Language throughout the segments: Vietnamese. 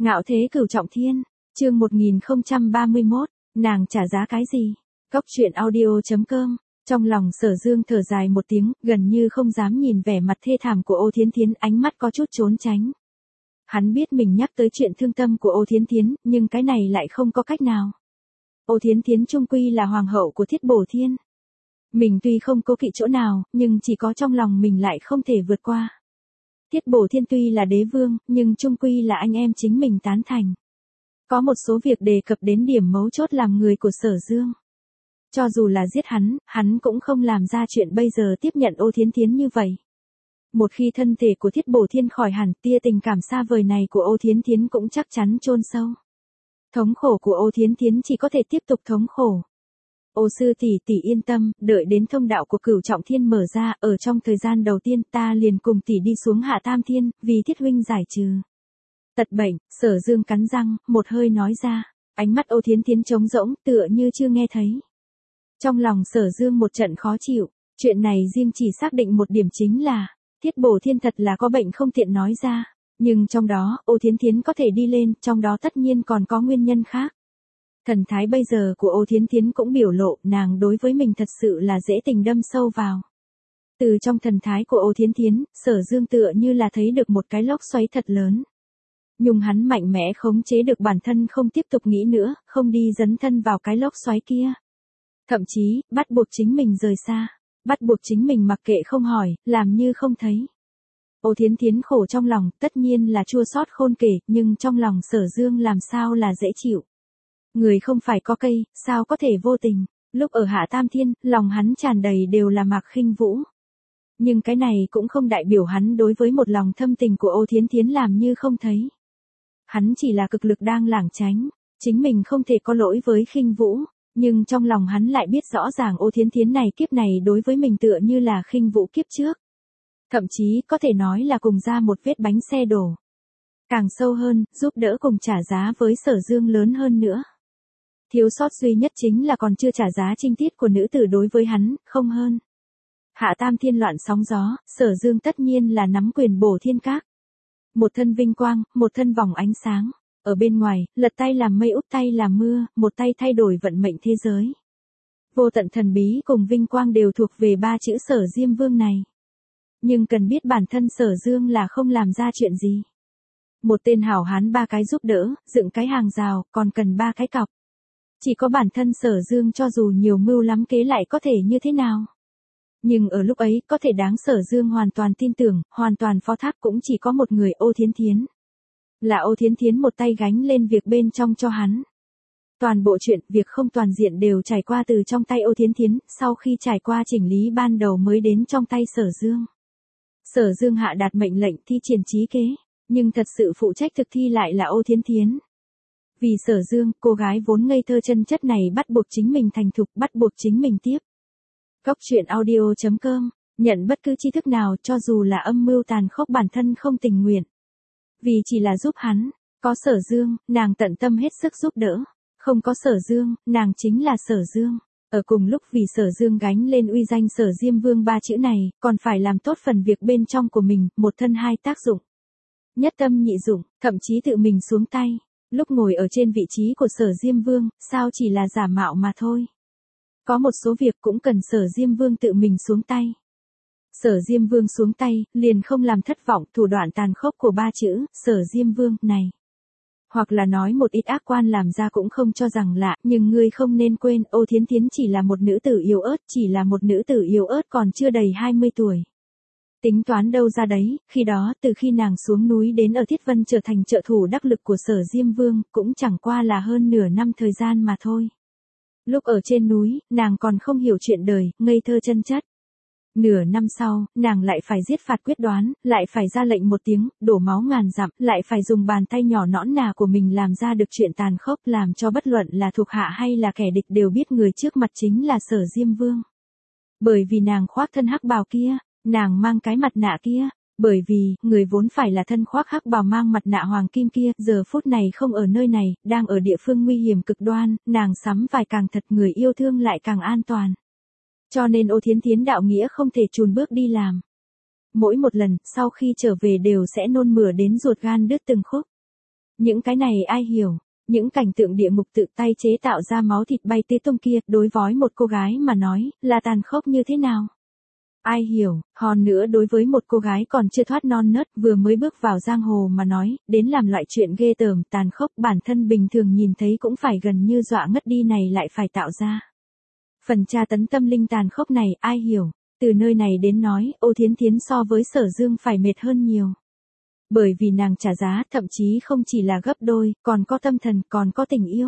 Ngạo thế cửu trọng thiên, chương 1031, nàng trả giá cái gì? Cốc truyện audio.com. Trong lòng Sở Dương thở dài một tiếng, gần như không dám nhìn vẻ mặt thê thảm của Ô Thiến Thiến, ánh mắt có chút trốn tránh. Hắn biết mình nhắc tới chuyện thương tâm của Ô Thiến Thiến, nhưng cái này lại không có cách nào. Ô Thiến Thiến chung quy là hoàng hậu của Thiết Bổ Thiên. Mình tuy không cố kỵ chỗ nào, nhưng chỉ có trong lòng mình lại không thể vượt qua. Thiết Bổ Thiên tuy là đế vương, nhưng chung quy là anh em chính mình tán thành. Có một số việc đề cập đến điểm mấu chốt làm người của Sở Dương. Cho dù là giết hắn cũng không làm ra chuyện bây giờ tiếp nhận Ô Thiến Thiến như vậy. Một khi thân thể của Thiết Bổ Thiên khỏi hẳn, tia tình cảm xa vời này của Ô Thiến Thiến cũng chắc chắn chôn sâu. Thống khổ của Ô Thiến Thiến chỉ có thể tiếp tục thống khổ. Ô sư tỷ tỷ yên tâm, đợi đến thông đạo của Cửu Trọng Thiên mở ra, ở trong thời gian đầu tiên ta liền cùng tỷ đi xuống Hạ Tam Thiên, vì Thiết huynh giải trừ tật bệnh. Sở Dương cắn răng, một hơi nói ra. Ánh mắt Ô Thiến Thiến trống rỗng, tựa như chưa nghe thấy. Trong lòng Sở Dương một trận khó chịu, chuyện này riêng chỉ xác định một điểm chính là, Thiết Bổ Thiên thật là có bệnh không tiện nói ra, nhưng trong đó, Ô Thiến Thiến có thể đi lên, trong đó tất nhiên còn có nguyên nhân khác. Thần thái bây giờ của Ô Thiến Thiến cũng biểu lộ, nàng đối với mình thật sự là dễ tình đâm sâu vào. Từ trong thần thái của Ô Thiến Thiến, Sở Dương tựa như là thấy được một cái lốc xoáy thật lớn. Nhưng hắn mạnh mẽ khống chế được bản thân không tiếp tục nghĩ nữa, không đi dấn thân vào cái lốc xoáy kia. Thậm chí, bắt buộc chính mình rời xa, bắt buộc chính mình mặc kệ không hỏi, làm như không thấy. Ô Thiến Thiến khổ trong lòng, tất nhiên là chua xót khôn kể, nhưng trong lòng Sở Dương làm sao là dễ chịu. Người không phải có cây, sao có thể vô tình. Lúc ở Hạ Tam Thiên, lòng hắn tràn đầy đều là Mạc Khinh Vũ. Nhưng cái này cũng không đại biểu hắn đối với một lòng thâm tình của Ô Thiến Thiến làm như không thấy. Hắn chỉ là cực lực đang lảng tránh, chính mình không thể có lỗi với Khinh Vũ, nhưng trong lòng hắn lại biết rõ ràng Ô Thiến Thiến này kiếp này đối với mình tựa như là Khinh Vũ kiếp trước. Thậm chí có thể nói là cùng ra một vết bánh xe đổ. Càng sâu hơn, giúp đỡ cùng trả giá với Sở Dương lớn hơn nữa. Thiếu sót duy nhất chính là còn chưa trả giá trinh tiết của nữ tử đối với hắn, không hơn. Hạ Tam Thiên loạn sóng gió, Sở Dương tất nhiên là nắm quyền bổ thiên các. Một thân vinh quang, một thân vòng ánh sáng. Ở bên ngoài, lật tay làm mây úp tay làm mưa, một tay thay đổi vận mệnh thế giới. Vô tận thần bí cùng vinh quang đều thuộc về ba chữ Sở Diêm Vương này. Nhưng cần biết bản thân Sở Dương là không làm ra chuyện gì. Một tên hảo hán ba cái giúp đỡ, dựng cái hàng rào, còn cần ba cái cọc. Chỉ có bản thân Sở Dương cho dù nhiều mưu lắm kế lại có thể như thế nào. Nhưng ở lúc ấy có thể đáng Sở Dương hoàn toàn tin tưởng, hoàn toàn phó thác cũng chỉ có một người, Ô Thiến Thiến. Là Ô Thiến Thiến một tay gánh lên việc bên trong cho hắn. Toàn bộ chuyện, việc không toàn diện đều trải qua từ trong tay Ô Thiến Thiến, sau khi trải qua chỉnh lý ban đầu mới đến trong tay Sở Dương. Sở Dương hạ đạt mệnh lệnh thi triển trí kế, nhưng thật sự phụ trách thực thi lại là Ô Thiến Thiến. Vì Sở Dương, cô gái vốn ngây thơ chân chất này bắt buộc chính mình thành thục, bắt buộc chính mình tiếp. Cốc truyện audio.com, nhận bất cứ tri thức nào cho dù là âm mưu tàn khốc bản thân không tình nguyện. Vì chỉ là giúp hắn, có Sở Dương, nàng tận tâm hết sức giúp đỡ. Không có Sở Dương, nàng chính là Sở Dương. Ở cùng lúc vì Sở Dương gánh lên uy danh Sở Diêm Vương ba chữ này, còn phải làm tốt phần việc bên trong của mình, một thân hai tác dụng. Nhất tâm nhị dụng, thậm chí tự mình xuống tay. Lúc ngồi ở trên vị trí của Sở Diêm Vương, sao chỉ là giả mạo mà thôi. Có một số việc cũng cần Sở Diêm Vương tự mình xuống tay. Sở Diêm Vương xuống tay, liền không làm thất vọng thủ đoạn tàn khốc của ba chữ, Sở Diêm Vương, này. Hoặc là nói một ít ác quan làm ra cũng không cho rằng lạ, nhưng ngươi không nên quên, Ô Thiến Thiến chỉ là một nữ tử yếu ớt, chỉ là một nữ tử yếu ớt còn chưa đầy 20 tuổi. Tính toán đâu ra đấy, khi đó, từ khi nàng xuống núi đến ở Thiết Vân trở thành trợ thủ đắc lực của Sở Diêm Vương, cũng chẳng qua là hơn nửa năm thời gian mà thôi. Lúc ở trên núi, nàng còn không hiểu chuyện đời, ngây thơ chân chất. Nửa năm sau, nàng lại phải giết phạt quyết đoán, lại phải ra lệnh một tiếng, đổ máu ngàn dặm, lại phải dùng bàn tay nhỏ nõn nà của mình làm ra được chuyện tàn khốc làm cho bất luận là thuộc hạ hay là kẻ địch đều biết người trước mặt chính là Sở Diêm Vương. Bởi vì nàng khoác thân hắc bào kia, nàng mang cái mặt nạ kia, bởi vì, người vốn phải là thân khoác hắc bào mang mặt nạ hoàng kim kia, giờ phút này không ở nơi này, đang ở địa phương nguy hiểm cực đoan, nàng sắm vài càng thật người yêu thương lại càng an toàn. Cho nên Ô Thiến Thiến đạo nghĩa không thể chùn bước đi làm. Mỗi một lần, sau khi trở về đều sẽ nôn mửa đến ruột gan đứt từng khúc. Những cái này ai hiểu, những cảnh tượng địa ngục tự tay chế tạo ra máu thịt bay tứ tung kia, đối với một cô gái mà nói, là tàn khốc như thế nào? Ai hiểu, hơn nữa đối với một cô gái còn chưa thoát non nớt vừa mới bước vào giang hồ mà nói, đến làm loại chuyện ghê tởm tàn khốc bản thân bình thường nhìn thấy cũng phải gần như dọa ngất đi này lại phải tạo ra. Phần tra tấn tâm linh tàn khốc này ai hiểu, từ nơi này đến nói Ô Thiến Thiến so với Sở Dương phải mệt hơn nhiều. Bởi vì nàng trả giá thậm chí không chỉ là gấp đôi, còn có tâm thần, còn có tình yêu.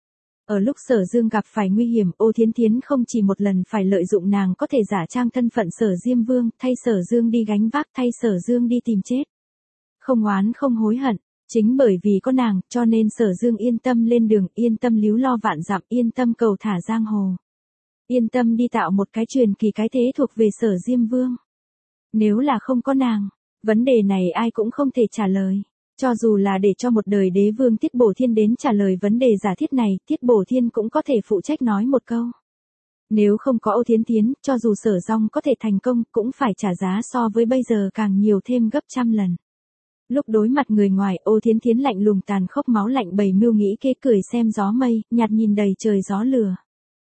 Ở lúc Sở Dương gặp phải nguy hiểm, Ô Thiến Thiến không chỉ một lần phải lợi dụng nàng có thể giả trang thân phận Sở Diêm Vương, thay Sở Dương đi gánh vác, thay Sở Dương đi tìm chết. Không oán không hối hận, chính bởi vì có nàng, cho nên Sở Dương yên tâm lên đường, yên tâm líu lo vạn dặm, yên tâm cầu thả giang hồ. Yên tâm đi tạo một cái truyền kỳ cái thế thuộc về Sở Diêm Vương. Nếu là không có nàng, vấn đề này ai cũng không thể trả lời. Cho dù là để cho một đời đế vương Tiết Bổ Thiên đến trả lời vấn đề giả thiết này, Tiết Bổ Thiên cũng có thể phụ trách nói một câu. Nếu không có Ô Thiến Thiến, cho dù Sở Dòng có thể thành công, cũng phải trả giá so với bây giờ càng nhiều thêm gấp trăm lần. Lúc đối mặt người ngoài, Ô Thiến Thiến lạnh lùng tàn khốc máu lạnh bầy mưu nghĩ kê cười xem gió mây, nhạt nhìn đầy trời gió lửa.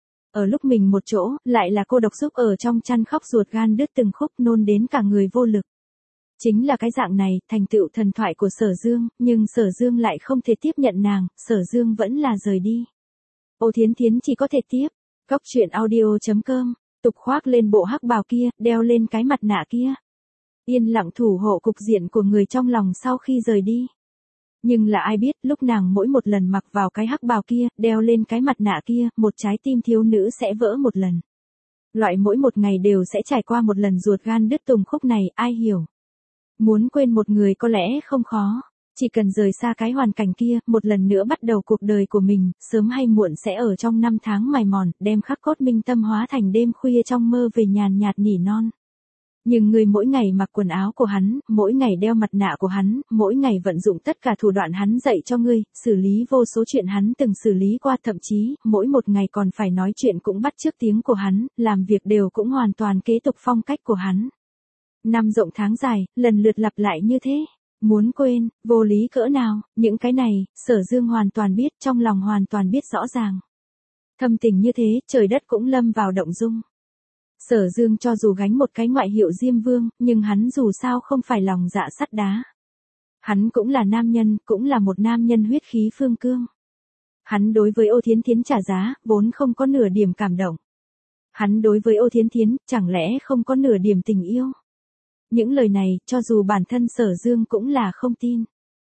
Ở lúc mình một chỗ, lại là cô độc giúp ở trong chăn khóc ruột gan đứt từng khúc nôn đến cả người vô lực. Chính là cái dạng này, thành tựu thần thoại của Sở Dương, nhưng Sở Dương lại không thể tiếp nhận nàng, Sở Dương vẫn là rời đi. Ô Thiến Thiến chỉ có thể tiếp. Góc truyện audio.com, tục khoác lên bộ hắc bào kia, đeo lên cái mặt nạ kia. Yên lặng thủ hộ cục diện của người trong lòng sau khi rời đi. Nhưng là ai biết, lúc nàng mỗi một lần mặc vào cái hắc bào kia, đeo lên cái mặt nạ kia, một trái tim thiếu nữ sẽ vỡ một lần. Loại mỗi một ngày đều sẽ trải qua một lần ruột gan đứt tùng khúc này, ai hiểu. Muốn quên một người có lẽ không khó, chỉ cần rời xa cái hoàn cảnh kia, một lần nữa bắt đầu cuộc đời của mình, sớm hay muộn sẽ ở trong năm tháng mài mòn, đem khắc cốt minh tâm hóa thành đêm khuya trong mơ về nhàn nhạt nỉ non. Nhưng người mỗi ngày mặc quần áo của hắn, mỗi ngày đeo mặt nạ của hắn, mỗi ngày vận dụng tất cả thủ đoạn hắn dạy cho ngươi, xử lý vô số chuyện hắn từng xử lý qua, thậm chí, mỗi một ngày còn phải nói chuyện cũng bắt chước tiếng của hắn, làm việc đều cũng hoàn toàn kế tục phong cách của hắn. Năm rộng tháng dài, lần lượt lặp lại như thế. Muốn quên, vô lý cỡ nào, những cái này, Sở Dương hoàn toàn biết, trong lòng hoàn toàn biết rõ ràng. Thâm tình như thế, trời đất cũng lâm vào động dung. Sở Dương cho dù gánh một cái ngoại hiệu Diêm Vương, nhưng hắn dù sao không phải lòng dạ sắt đá. Hắn cũng là nam nhân, cũng là một nam nhân huyết khí phương cương. Hắn đối với Ô Thiến Thiến trả giá, vốn không có nửa điểm cảm động. Hắn đối với Ô Thiến Thiến, chẳng lẽ không có nửa điểm tình yêu. Những lời này, cho dù bản thân Sở Dương cũng là không tin.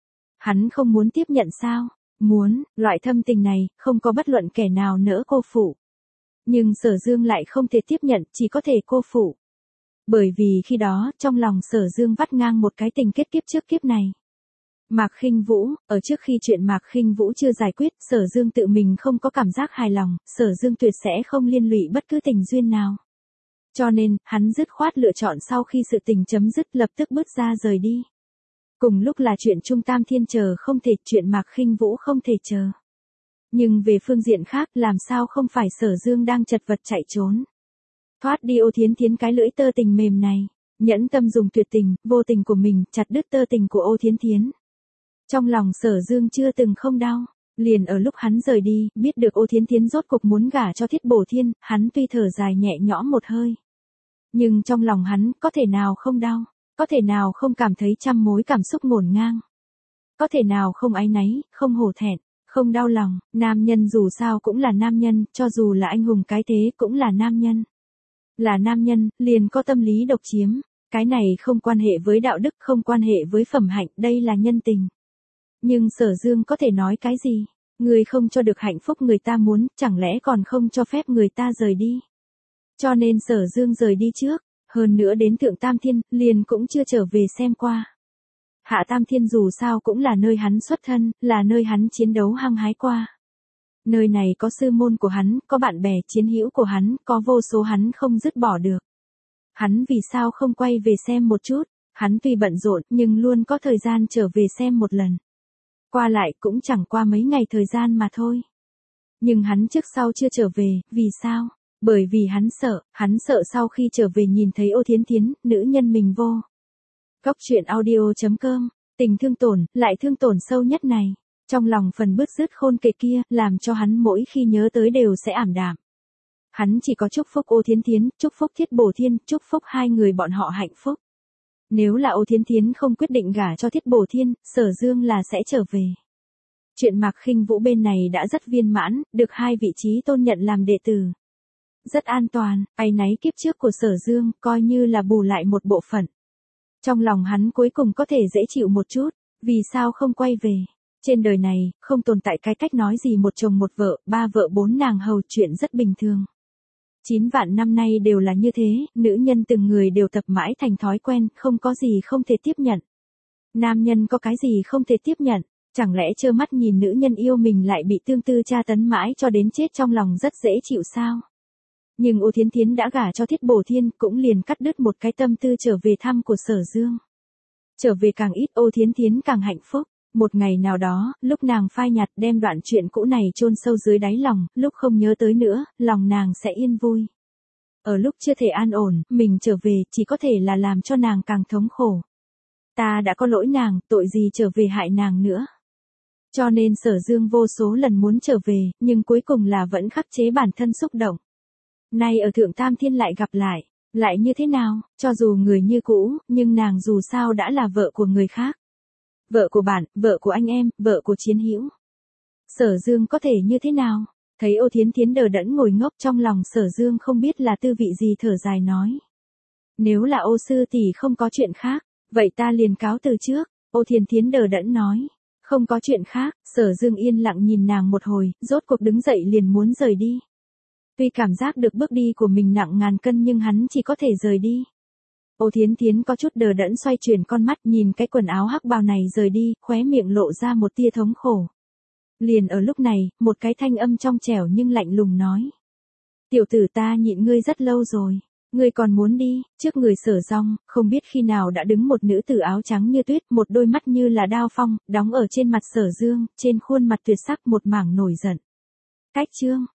Hắn không muốn tiếp nhận sao? Muốn, loại thâm tình này, không có bất luận kẻ nào nỡ cô phụ. Nhưng Sở Dương lại không thể tiếp nhận, chỉ có thể cô phụ. Bởi vì khi đó, trong lòng Sở Dương vắt ngang một cái tình kết kiếp trước kiếp này. Mạc Khinh Vũ, ở trước khi chuyện Mạc Khinh Vũ chưa giải quyết, Sở Dương tự mình không có cảm giác hài lòng, Sở Dương tuyệt sẽ không liên lụy bất cứ tình duyên nào. Cho nên, hắn dứt khoát lựa chọn sau khi sự tình chấm dứt lập tức bước ra rời đi. Cùng lúc là chuyện Trung Tam Thiên chờ không thể, chuyện Mạc Khinh Vũ không thể chờ. Nhưng về phương diện khác, làm sao không phải Sở Dương đang chật vật chạy trốn. Thoát đi Ô Thiến Thiến cái lưỡi tơ tình mềm này, nhẫn tâm dùng tuyệt tình, vô tình của mình, chặt đứt tơ tình của Ô Thiến Thiến. Trong lòng Sở Dương chưa từng không đau. Liền ở lúc hắn rời đi, biết được Ô Thiến Thiến rốt cuộc muốn gả cho Thiết Bổ Thiên, hắn tuy thở dài nhẹ nhõm một hơi. Nhưng trong lòng hắn, có thể nào không đau, có thể nào không cảm thấy trăm mối cảm xúc ngổn ngang. Có thể nào không áy náy, không hổ thẹn, không đau lòng, nam nhân dù sao cũng là nam nhân, cho dù là anh hùng cái thế cũng là nam nhân. Là nam nhân, liền có tâm lý độc chiếm, cái này không quan hệ với đạo đức, không quan hệ với phẩm hạnh, đây là nhân tình. Nhưng Sở Dương có thể nói cái gì? Người không cho được hạnh phúc người ta muốn, chẳng lẽ còn không cho phép người ta rời đi? Cho nên Sở Dương rời đi trước, hơn nữa đến Thượng Tam Thiên, liền cũng chưa trở về xem qua. Hạ Tam Thiên dù sao cũng là nơi hắn xuất thân, là nơi hắn chiến đấu hăng hái qua. Nơi này có sư môn của hắn, có bạn bè chiến hữu của hắn, có vô số hắn không dứt bỏ được. Hắn vì sao không quay về xem một chút, hắn tuy bận rộn nhưng luôn có thời gian trở về xem một lần. Qua lại cũng chẳng qua mấy ngày thời gian mà thôi. Nhưng hắn trước sau chưa trở về, vì sao? Bởi vì hắn sợ sau khi trở về nhìn thấy Ô Thiến Thiến, nữ nhân mình vô. Góc truyện audio.com, tình thương tổn, lại thương tổn sâu nhất này. Trong lòng phần bứt rứt khôn kể kia, làm cho hắn mỗi khi nhớ tới đều sẽ ảm đạm. Hắn chỉ có chúc phúc Ô Thiến Thiến, chúc phúc Thiết Bổ Thiên, chúc phúc hai người bọn họ hạnh phúc. Nếu là Ô Thiến Thiến không quyết định gả cho Thiết Bổ Thiên, Sở Dương là sẽ trở về. Chuyện Mạc Khinh Vũ bên này đã rất viên mãn, được hai vị trí tôn nhận làm đệ tử. Rất an toàn, áy náy kiếp trước của Sở Dương, coi như là bù lại một bộ phận. Trong lòng hắn cuối cùng có thể dễ chịu một chút, vì sao không quay về. Trên đời này, không tồn tại cái cách nói gì một chồng một vợ, ba vợ bốn nàng hầu, chuyện rất bình thường. 9 vạn năm nay đều là như thế, nữ nhân từng người đều tập mãi thành thói quen, không có gì không thể tiếp nhận. Nam nhân có cái gì không thể tiếp nhận, chẳng lẽ trơ mắt nhìn nữ nhân yêu mình lại bị tương tư tra tấn mãi cho đến chết trong lòng rất dễ chịu sao? Nhưng Ô Thiến Thiến đã gả cho Thiết Bổ Thiên, cũng liền cắt đứt một cái tâm tư trở về thăm của Sở Dương. Trở về càng ít, Ô Thiến Thiến càng hạnh phúc. Một ngày nào đó, lúc nàng phai nhạt đem đoạn chuyện cũ này chôn sâu dưới đáy lòng, lúc không nhớ tới nữa, lòng nàng sẽ yên vui. Ở lúc chưa thể an ổn, mình trở về chỉ có thể là làm cho nàng càng thống khổ. Ta đã có lỗi nàng, tội gì trở về hại nàng nữa. Cho nên Sở Dương vô số lần muốn trở về, nhưng cuối cùng là vẫn khắc chế bản thân xúc động. Nay ở Thượng Tam Thiên lại gặp lại như thế nào, cho dù người như cũ, nhưng nàng dù sao đã là vợ của người khác. Vợ của bạn, vợ của anh em, vợ của chiến hữu. Sở Dương có thể như thế nào? Thấy Ô Thiến Thiến đờ đẫn ngồi ngốc, trong lòng Sở Dương không biết là tư vị gì, thở dài nói. Nếu là Ô sư tỷ không có chuyện khác, vậy ta liền cáo từ trước. Ô Thiến Thiến đờ đẫn nói. Không có chuyện khác, Sở Dương yên lặng nhìn nàng một hồi, rốt cuộc đứng dậy liền muốn rời đi. Tuy cảm giác được bước đi của mình nặng ngàn cân nhưng hắn chỉ có thể rời đi. Ô Thiến Thiến có chút đờ đẫn xoay chuyển con mắt nhìn cái quần áo hắc bào này rời đi, khóe miệng lộ ra một tia thống khổ. Liền ở lúc này, một cái thanh âm trong trẻo nhưng lạnh lùng nói. Tiểu tử, ta nhịn ngươi rất lâu rồi. Ngươi còn muốn đi? Trước người Sở Rong, không biết khi nào đã đứng một nữ tử áo trắng như tuyết, một đôi mắt như là đao phong, đóng ở trên mặt Sở Dương, trên khuôn mặt tuyệt sắc một mảng nổi giận. Cách chương.